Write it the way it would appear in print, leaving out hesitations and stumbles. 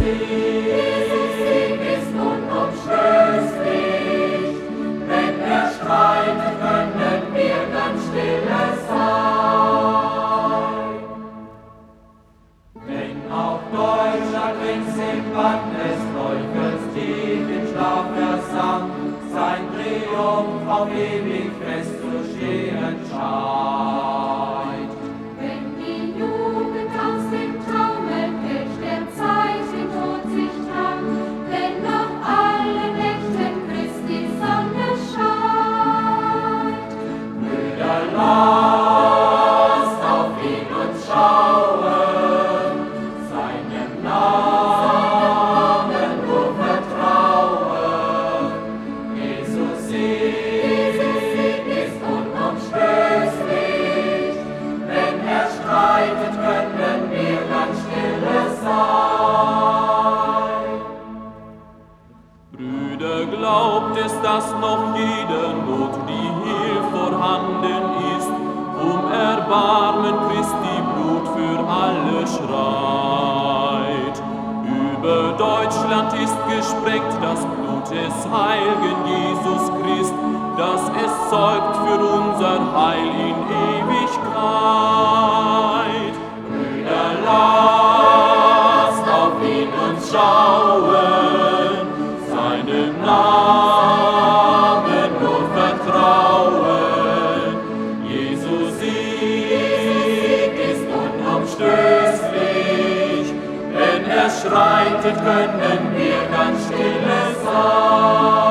Sieg ist unumstößlich. Wenn er streitet, können wir ganz stille sein. Wenn auch Deutschland rings im Band des Teufels tief im Schlaf versank, sein Triumph auf ewig festzustehen scheint. Wenn die Jugend aus dem Taumelkelch der Zeit den Tod sich trank, wenn nach allen Nächten Christi Sonne scheint. Brüder, lasst auf ihn uns schauen, seinem Namen nur vertrauen. Jesus Sieg ist unumstößlich. Wenn er streitet, können wir ganz stille sein. Brüder, glaubt es, dass noch jeder Not, die hier vorhanden ist, um Erbarmen Christi Blut für alle schreit. Über Deutschland ist gesprengt das Blut des heiligen Jesus Christ, dass es zeugt für unser Heil in Ewigkeit. Brüder, lasst auf ihn uns schauen, seinem Namen nur vertrauen. Jesus Sieg ist unumstößlich. Wenn er schreitet, können wir ganz stille sein.